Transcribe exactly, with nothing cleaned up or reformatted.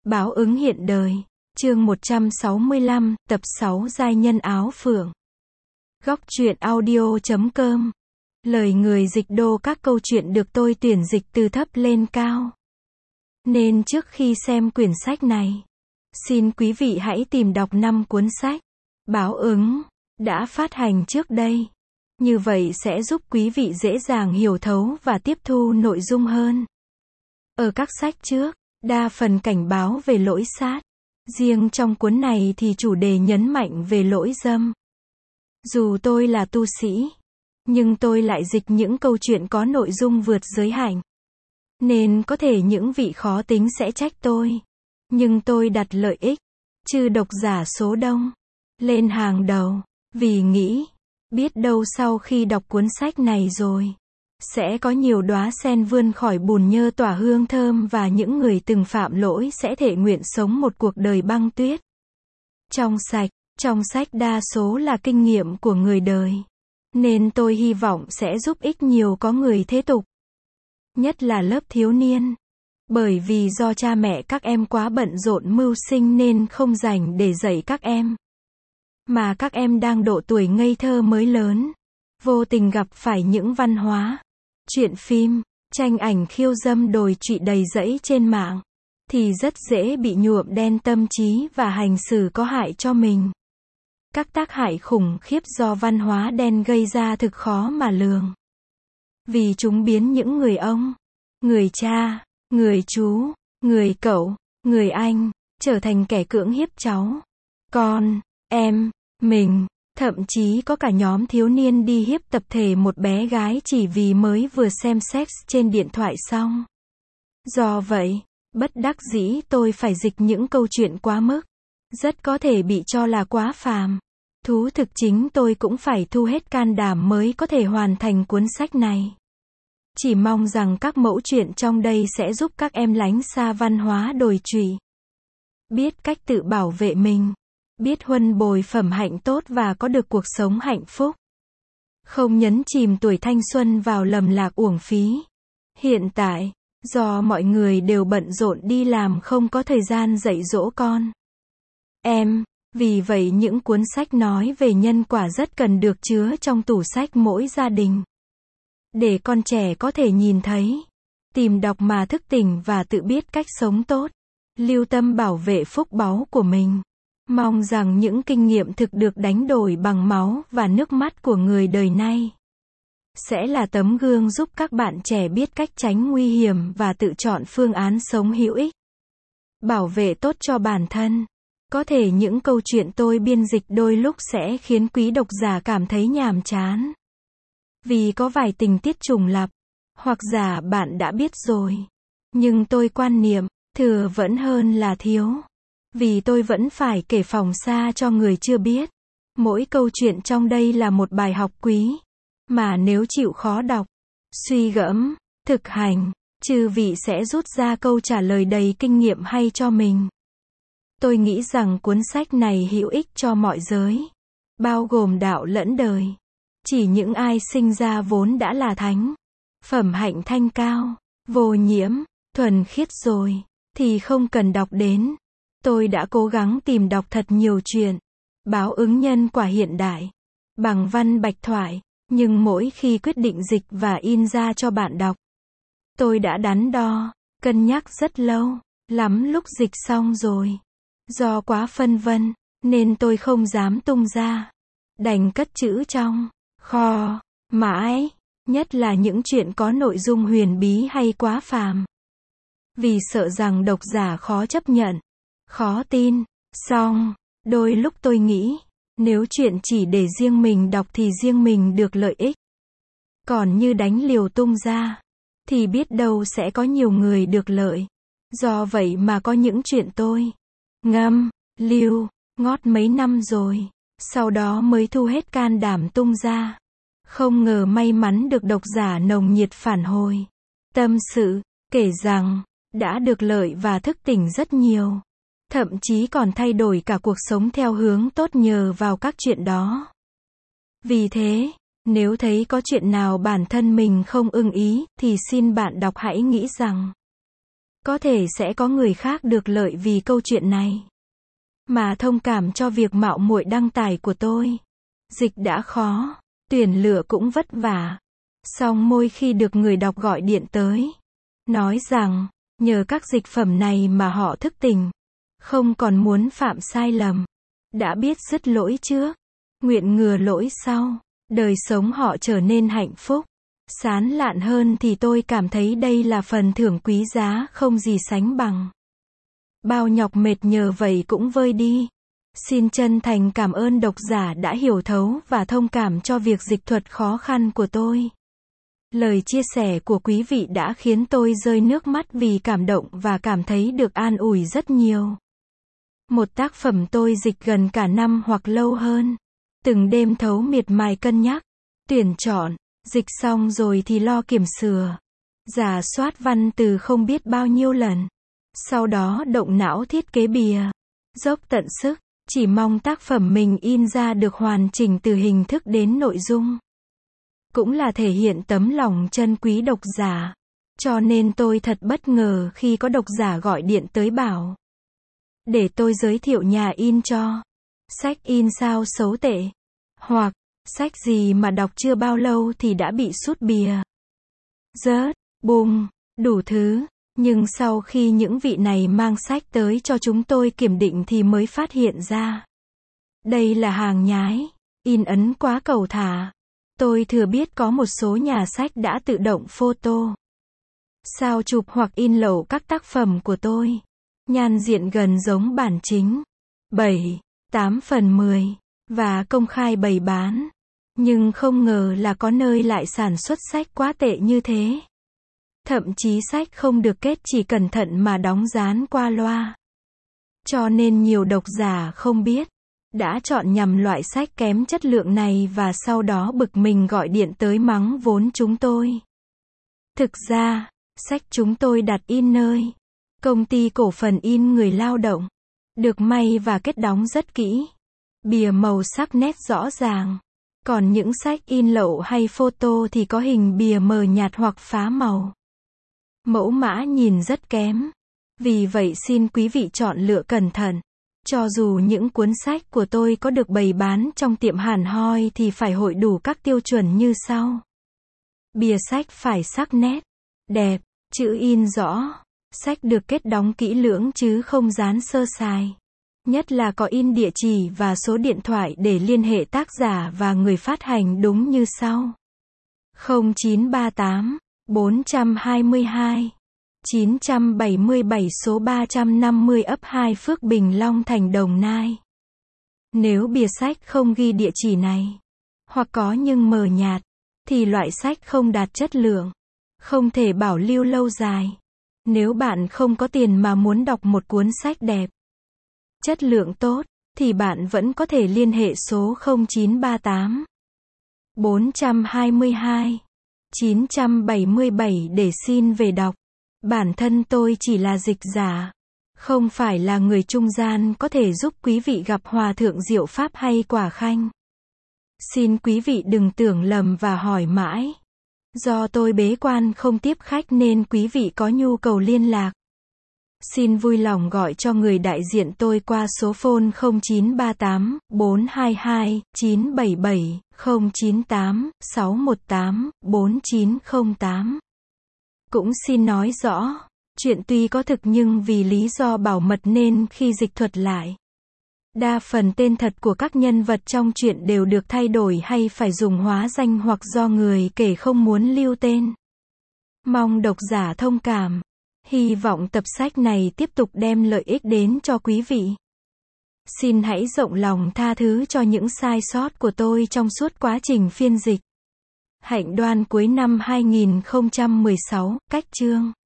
Báo ứng hiện đời. Chương một trăm sáu mươi lăm, tập sáu Giai nhân áo phượng. Góc truyện audio chấm com. Lời người dịch đô các câu chuyện được tôi tuyển dịch từ thấp lên cao. Nên trước khi xem quyển sách này, xin quý vị hãy tìm đọc năm cuốn sách báo ứng đã phát hành trước đây. Như vậy sẽ giúp quý vị dễ dàng hiểu thấu và tiếp thu nội dung hơn. Ở các sách trước, đa phần cảnh báo về lỗi sát. Riêng trong cuốn này thì chủ đề nhấn mạnh về lỗi dâm. Dù tôi là tu sĩ, nhưng tôi lại dịch những câu chuyện có nội dung vượt giới hạnh. Nên có thể những vị khó tính sẽ trách tôi. Nhưng tôi đặt lợi ích, chứ độc giả số đông, lên hàng đầu. Vì nghĩ, biết đâu sau khi đọc cuốn sách này rồi, sẽ có nhiều đóa sen vươn khỏi bùn nhơ tỏa hương thơm và những người từng phạm lỗi sẽ thệ nguyện sống một cuộc đời băng tuyết trong sạch. Trong sách đa số là kinh nghiệm của người đời, nên tôi hy vọng sẽ giúp ích nhiều có người thế tục, nhất là lớp thiếu niên. Bởi vì do cha mẹ các em quá bận rộn mưu sinh nên không rảnh để dạy các em. Mà các em đang độ tuổi ngây thơ mới lớn, vô tình gặp phải những văn hóa, truyện phim, tranh ảnh khiêu dâm đồi trụy đầy rẫy trên mạng, thì rất dễ bị nhuộm đen tâm trí và hành xử có hại cho mình. Các tác hại khủng khiếp do văn hóa đen gây ra thực khó mà lường. Vì chúng biến những người ông, người cha, người chú, người cậu, người anh, trở thành kẻ cưỡng hiếp cháu, con, em, mình. Thậm chí có cả nhóm thiếu niên đi hiếp tập thể một bé gái chỉ vì mới vừa xem sex trên điện thoại xong. Do vậy, bất đắc dĩ tôi phải dịch những câu chuyện quá mức, rất có thể bị cho là quá phàm. Thú thực chính tôi cũng phải thu hết can đảm mới có thể hoàn thành cuốn sách này. Chỉ mong rằng các mẫu chuyện trong đây sẽ giúp các em lánh xa văn hóa đồi trụy, biết cách tự bảo vệ mình, biết huân bồi phẩm hạnh tốt và có được cuộc sống hạnh phúc. Không nhấn chìm tuổi thanh xuân vào lầm lạc uổng phí. Hiện tại, do mọi người đều bận rộn đi làm không có thời gian dạy dỗ con em, vì vậy những cuốn sách nói về nhân quả rất cần được chứa trong tủ sách mỗi gia đình. Để con trẻ có thể nhìn thấy, tìm đọc mà thức tỉnh và tự biết cách sống tốt, lưu tâm bảo vệ phúc báu của mình. Mong rằng những kinh nghiệm thực được đánh đổi bằng máu và nước mắt của người đời nay sẽ là tấm gương giúp các bạn trẻ biết cách tránh nguy hiểm và tự chọn phương án sống hữu ích, bảo vệ tốt cho bản thân. Có thể những câu chuyện tôi biên dịch đôi lúc sẽ khiến quý độc giả cảm thấy nhàm chán, vì có vài tình tiết trùng lặp, hoặc giả bạn đã biết rồi. Nhưng tôi quan niệm, thừa vẫn hơn là thiếu. Vì tôi vẫn phải kể phòng xa cho người chưa biết. Mỗi câu chuyện trong đây là một bài học quý, mà nếu chịu khó đọc, suy gẫm, thực hành, chư vị sẽ rút ra câu trả lời đầy kinh nghiệm hay cho mình. Tôi nghĩ rằng cuốn sách này hữu ích cho mọi giới, bao gồm đạo lẫn đời. Chỉ những ai sinh ra vốn đã là thánh, phẩm hạnh thanh cao, vô nhiễm, thuần khiết rồi, thì không cần đọc đến. Tôi đã cố gắng tìm đọc thật nhiều chuyện báo ứng nhân quả hiện đại, bằng văn bạch thoại, nhưng mỗi khi quyết định dịch và in ra cho bạn đọc, tôi đã đắn đo, cân nhắc rất lâu, lắm lúc dịch xong rồi. Do quá phân vân, nên tôi không dám tung ra, đành cất chữ trong kho, mãi, nhất là những chuyện có nội dung huyền bí hay quá phàm. Vì sợ rằng độc giả khó chấp nhận, khó tin. Xong, đôi lúc tôi nghĩ, nếu chuyện chỉ để riêng mình đọc thì riêng mình được lợi ích. Còn như đánh liều tung ra, thì biết đâu sẽ có nhiều người được lợi. Do vậy mà có những chuyện tôi ngâm, lưu, ngót mấy năm rồi, sau đó mới thu hết can đảm tung ra. Không ngờ may mắn được độc giả nồng nhiệt phản hồi, tâm sự, kể rằng, đã được lợi và thức tỉnh rất nhiều. Thậm chí còn thay đổi cả cuộc sống theo hướng tốt nhờ vào các chuyện đó. Vì thế, nếu thấy có chuyện nào bản thân mình không ưng ý, thì xin bạn đọc hãy nghĩ rằng Có thể sẽ có người khác được lợi vì câu chuyện này, mà thông cảm cho việc mạo muội đăng tải của tôi. Dịch đã khó, tuyển lựa cũng vất vả. Song mỗi khi được người đọc gọi điện tới, nói rằng, nhờ các dịch phẩm này mà họ thức tỉnh, không còn muốn phạm sai lầm, đã biết dứt lỗi trước, nguyện ngừa lỗi sau, đời sống họ trở nên hạnh phúc, sán lạn hơn, thì tôi cảm thấy đây là phần thưởng quý giá không gì sánh bằng. Bao nhọc mệt nhờ vậy cũng vơi đi. Xin chân thành cảm ơn độc giả đã hiểu thấu và thông cảm cho việc dịch thuật khó khăn của tôi. Lời chia sẻ của quý vị đã khiến tôi rơi nước mắt vì cảm động và cảm thấy được an ủi rất nhiều. Một tác phẩm tôi dịch gần cả năm hoặc lâu hơn. Từng đêm thấu miệt mài cân nhắc, tuyển chọn, dịch xong rồi thì lo kiểm sửa, rà soát văn từ không biết bao nhiêu lần. Sau đó động não thiết kế bìa, dốc tận sức, chỉ mong tác phẩm mình in ra được hoàn chỉnh từ hình thức đến nội dung. Cũng là thể hiện tấm lòng trân quý độc giả. Cho nên tôi thật bất ngờ khi có độc giả gọi điện tới bảo, để tôi giới thiệu nhà in cho. Sách in sao xấu tệ. Hoặc, sách gì mà đọc chưa bao lâu thì đã bị sút bìa. Rớt, bung, đủ thứ. Nhưng sau khi những vị này mang sách tới cho chúng tôi kiểm định thì mới phát hiện ra, đây là hàng nhái, in ấn quá cầu thả. Tôi thừa biết có một số nhà sách đã tự động photo, sao chụp hoặc in lậu các tác phẩm của tôi. Nhan diện gần giống bản chính, bảy, tám phần mười, và công khai bày bán. Nhưng không ngờ là có nơi lại sản xuất sách quá tệ như thế. Thậm chí sách không được kết chỉ cẩn thận mà đóng dán qua loa. Cho nên nhiều độc giả không biết, đã chọn nhầm loại sách kém chất lượng này và sau đó bực mình gọi điện tới mắng vốn chúng tôi. Thực ra, sách chúng tôi đặt in nơi Công ty Cổ phần In Người Lao Động, được may và kết đóng rất kỹ. Bìa màu sắc nét rõ ràng. Còn những sách in lậu hay photo thì có hình bìa mờ nhạt hoặc phá màu. Mẫu mã nhìn rất kém. Vì vậy xin quý vị chọn lựa cẩn thận. Cho dù những cuốn sách của tôi có được bày bán trong tiệm hàn hoi thì phải hội đủ các tiêu chuẩn như sau. Bìa sách phải sắc nét, đẹp, chữ in rõ. Sách được kết đóng kỹ lưỡng chứ không dán sơ sài. Nhất là có in địa chỉ và số điện thoại để liên hệ tác giả và người phát hành đúng như sau. không chín ba tám, bốn hai hai, chín bảy bảy số ba trăm năm mươi ấp hai Phước Bình Long Thành Đồng Nai. Nếu bìa sách không ghi địa chỉ này, hoặc có nhưng mờ nhạt, thì loại sách không đạt chất lượng, không thể bảo lưu lâu dài. Nếu bạn không có tiền mà muốn đọc một cuốn sách đẹp, chất lượng tốt, thì bạn vẫn có thể liên hệ số không chín ba tám, bốn hai hai, chín bảy bảy để xin về đọc. Bản thân tôi chỉ là dịch giả, không phải là người trung gian có thể giúp quý vị gặp Hòa Thượng Diệu Pháp hay Quả Khanh. Xin quý vị đừng tưởng lầm và hỏi mãi. Do tôi bế quan không tiếp khách nên quý vị có nhu cầu liên lạc, xin vui lòng gọi cho người đại diện tôi qua số phone không chín ba tám, bốn hai hai, chín bảy bảy, không chín tám, sáu một tám, bốn chín không tám. Cũng xin nói rõ, chuyện tuy có thực nhưng vì lý do bảo mật nên khi dịch thuật lại, đa phần tên thật của các nhân vật trong truyện đều được thay đổi hay phải dùng hóa danh hoặc do người kể không muốn lưu tên. Mong độc giả thông cảm. Hy vọng tập sách này tiếp tục đem lợi ích đến cho quý vị. Xin hãy rộng lòng tha thứ cho những sai sót của tôi trong suốt quá trình phiên dịch. Hạnh Đoan cuối năm hai nghìn không trăm mười sáu, cách chương.